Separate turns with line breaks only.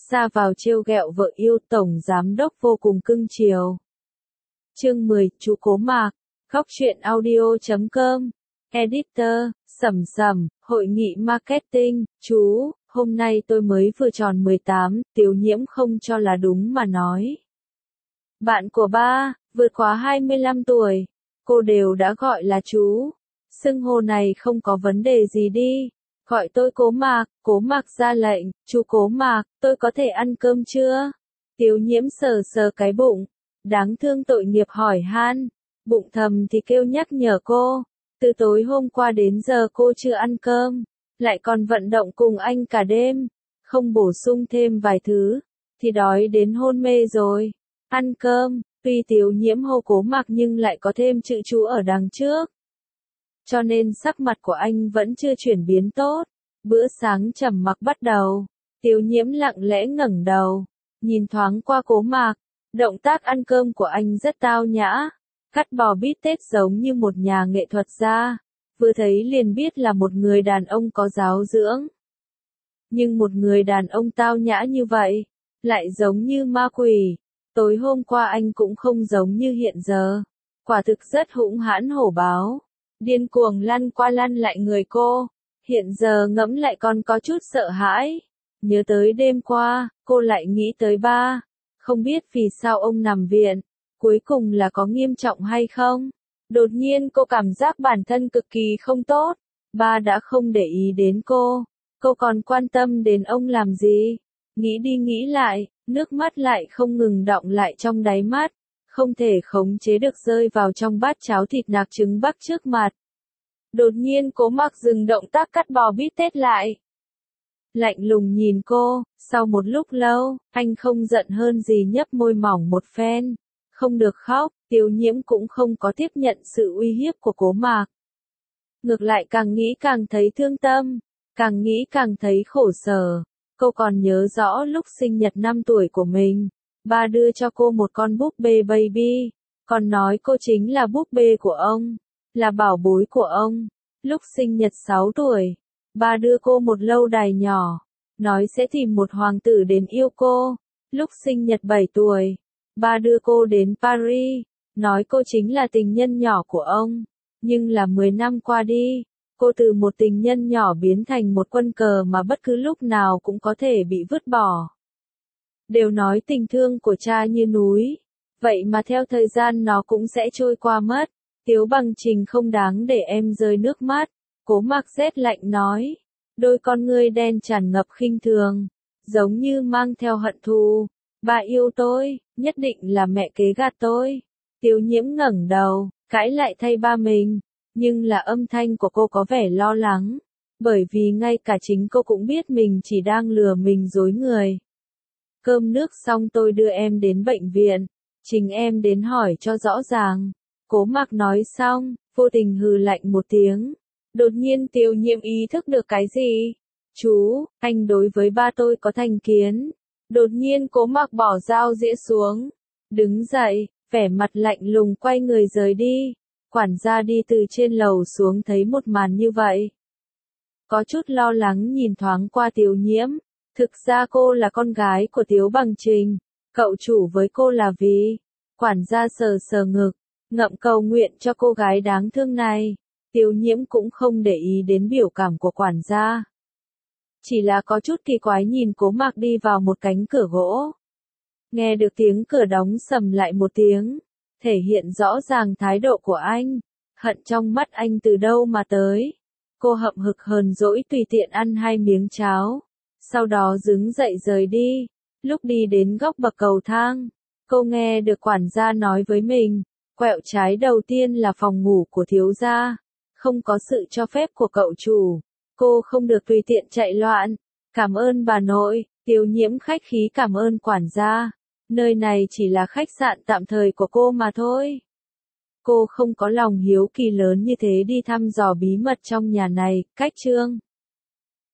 ra vào trêu ghẹo vợ yêu, tổng giám đốc vô cùng cưng chiều. Chương 10, chú Cố Mạc, Góc truyện audio.com, Editor, Sầm Sầm, Hội nghị Marketing, chú, hôm nay tôi mới vừa tròn 18, Tiểu Nhiễm không cho là đúng mà nói. Bạn của ba, vượt quá 25 tuổi, cô đều đã gọi là chú. Xưng hô này không có vấn đề gì đi. Gọi tôi Cố Mạc ra lệnh, chú Cố Mạc, tôi có thể ăn cơm chưa? Tiểu Nhiễm sờ sờ cái bụng, đáng thương tội nghiệp hỏi han, bụng thầm thì kêu nhắc nhở cô, từ tối hôm qua đến giờ cô chưa ăn cơm, lại còn vận động cùng anh cả đêm, không bổ sung thêm vài thứ, thì đói đến hôn mê rồi. Ăn cơm, tuy Tiểu Nhiễm hô Cố Mạc nhưng lại có thêm chữ chú ở đằng trước. Cho nên sắc mặt của anh vẫn chưa chuyển biến tốt. Bữa sáng trầm mặc bắt đầu. Tiểu Nhiễm lặng lẽ ngẩng đầu, nhìn thoáng qua Cố Mạc. Động tác ăn cơm của anh rất tao nhã. Cắt bò bít tết giống như một nhà nghệ thuật gia. Vừa thấy liền biết là một người đàn ông có giáo dưỡng. Nhưng một người đàn ông tao nhã như vậy, lại giống như ma quỷ. Tối hôm qua anh cũng không giống như hiện giờ. Quả thực rất hung hãn hổ báo. Điên cuồng lăn qua lăn lại người cô. Hiện giờ ngẫm lại còn có chút sợ hãi. Nhớ tới đêm qua, cô lại nghĩ tới ba. Không biết vì sao ông nằm viện. Cuối cùng là có nghiêm trọng hay không? Đột nhiên cô cảm giác bản thân cực kỳ không tốt. Ba đã không để ý đến cô. Cô còn quan tâm đến ông làm gì? Nghĩ đi nghĩ lại, nước mắt lại không ngừng đọng lại trong đáy mắt. Không thể khống chế được rơi vào trong bát cháo thịt nạc trứng bắc trước mặt. Đột nhiên Cố Mạc dừng động tác cắt bò bít tết lại. Lạnh lùng nhìn cô, sau một lúc lâu, anh không giận hơn gì nhấp môi mỏng một phen. Không được khóc, Tiểu Nhiễm cũng không có tiếp nhận sự uy hiếp của Cố Mạc. Ngược lại càng nghĩ càng thấy thương tâm, càng nghĩ càng thấy khổ sở. Cô còn nhớ rõ lúc sinh nhật 5 tuổi của mình. Ba đưa cho cô một con búp bê baby, còn nói cô chính là búp bê của ông, là bảo bối của ông. Lúc sinh nhật 6 tuổi, ba đưa cô một lâu đài nhỏ, nói sẽ tìm một hoàng tử đến yêu cô. Lúc sinh nhật 7 tuổi, ba đưa cô đến Paris, nói cô chính là tình nhân nhỏ của ông. Nhưng là 10 năm qua đi, cô từ một tình nhân nhỏ biến thành một quân cờ mà bất cứ lúc nào cũng có thể bị vứt bỏ. Đều nói tình thương của cha như núi, vậy mà theo thời gian nó cũng sẽ trôi qua mất. Tiếu Bằng Trình không đáng để em rơi nước mắt. Cố Mạc rét lạnh nói, đôi con ngươi đen tràn ngập khinh thường, giống như mang theo hận thù. Ba yêu tôi, nhất định là mẹ kế gạt tôi. Tiểu Nhiễm ngẩng đầu, cãi lại thay ba mình, nhưng là âm thanh của cô có vẻ lo lắng, bởi vì ngay cả chính cô cũng biết mình chỉ đang lừa mình dối người. Cơm nước xong tôi đưa em đến bệnh viện, chính em đến hỏi cho rõ ràng. Cố Mạc nói xong, vô tình hừ lạnh một tiếng. Đột nhiên Tiểu Nhiễm ý thức được cái gì? Chú, anh đối với ba tôi có thành kiến. Đột nhiên Cố Mạc bỏ dao dĩa xuống, đứng dậy, vẻ mặt lạnh lùng quay người rời đi. Quản gia đi từ trên lầu xuống thấy một màn như vậy, có chút lo lắng nhìn thoáng qua Tiểu Nhiễm. Thực ra cô là con gái của Tiếu Bằng Trình, cậu chủ với cô là vì. Quản gia sờ sờ ngực, ngậm cầu nguyện cho cô gái đáng thương này. Tiểu Nhiễm cũng không để ý đến biểu cảm của quản gia, chỉ là có chút kỳ quái nhìn Cố Mạc đi vào một cánh cửa gỗ. Nghe được tiếng cửa đóng sầm lại một tiếng, thể hiện rõ ràng thái độ của anh. Hận trong mắt anh từ đâu mà tới. Cô hậm hực hờn dỗi tùy tiện ăn 2 miếng cháo, sau đó đứng dậy rời đi. Lúc đi đến góc bậc cầu thang, cô nghe được quản gia nói với mình, quẹo trái đầu tiên là phòng ngủ của thiếu gia, không có sự cho phép của cậu chủ, cô không được tùy tiện chạy loạn. Cảm ơn bà nội. Tiểu Nhiễm khách khí cảm ơn quản gia, nơi này chỉ là khách sạn tạm thời của cô mà thôi. Cô không có lòng hiếu kỳ lớn như thế đi thăm dò bí mật trong nhà này. Cách chương